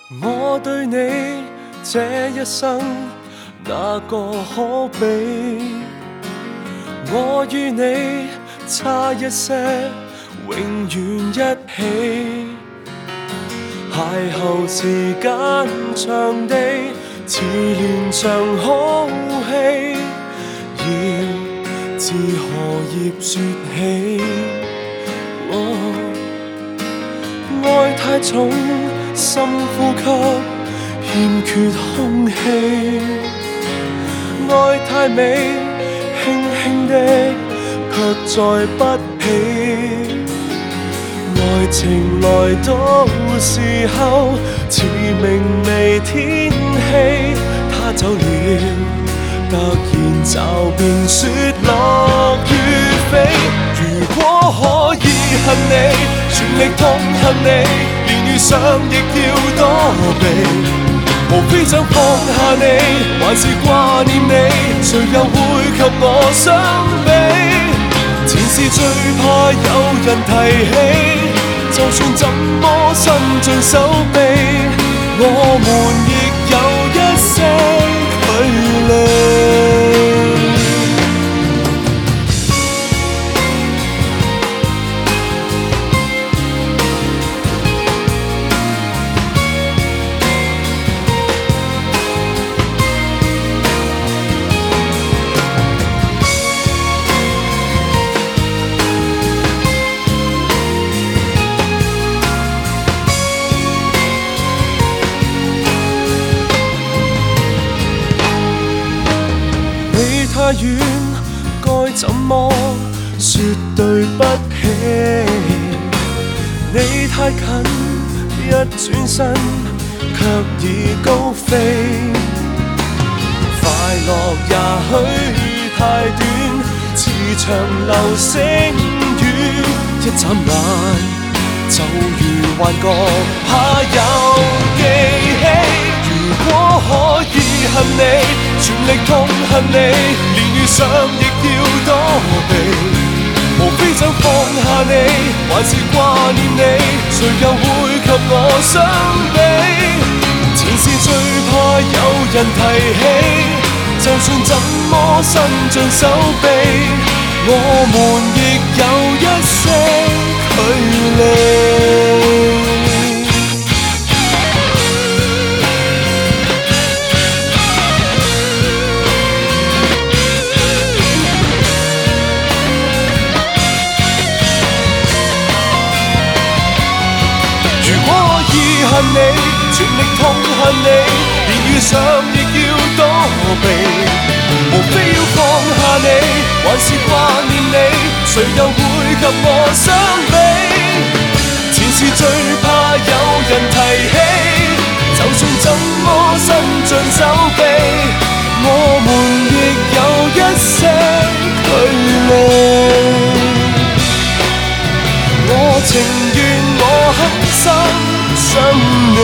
我對你這一生，哪個可比？我與你差一些，永遠一起。邂逅時間長地，似連場好戲，要自何葉説起？愛太重，深呼吸，欠缺空氣。愛太美，輕輕的，卻載不起。愛情來到時候，似明媚天氣，他走了，突然驟變雪落雨飛。如果可以恨你，全力痛恨你，連遇上亦要躲避。無非想放下你，還是掛念你，誰又會及我相比？前事最怕有人提起，就算怎麼伸盡手臂，我們亦有一些距離。太遠，該怎麼說對不起？你太近，一轉身卻已高飛。快樂也許太短，似場流星雨，一眨眼就如幻覺，怕有記起。如果可以恨你，全力痛恨你，連遇上亦要躲避。無非想放下你，還是掛念你，誰又會及我相比？前事最怕有人提起，就算怎麼伸盡手臂，我們亦有一些距離。恨你，全力痛恨你，連遇上亦要躲避。無非要放下你，還是掛念你，誰又會及我相比？前事最怕有人提起，就算怎麼伸盡手臂，我們亦有一些距離。我情願我狠心想你，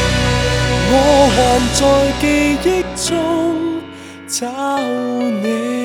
我還在記憶中找你。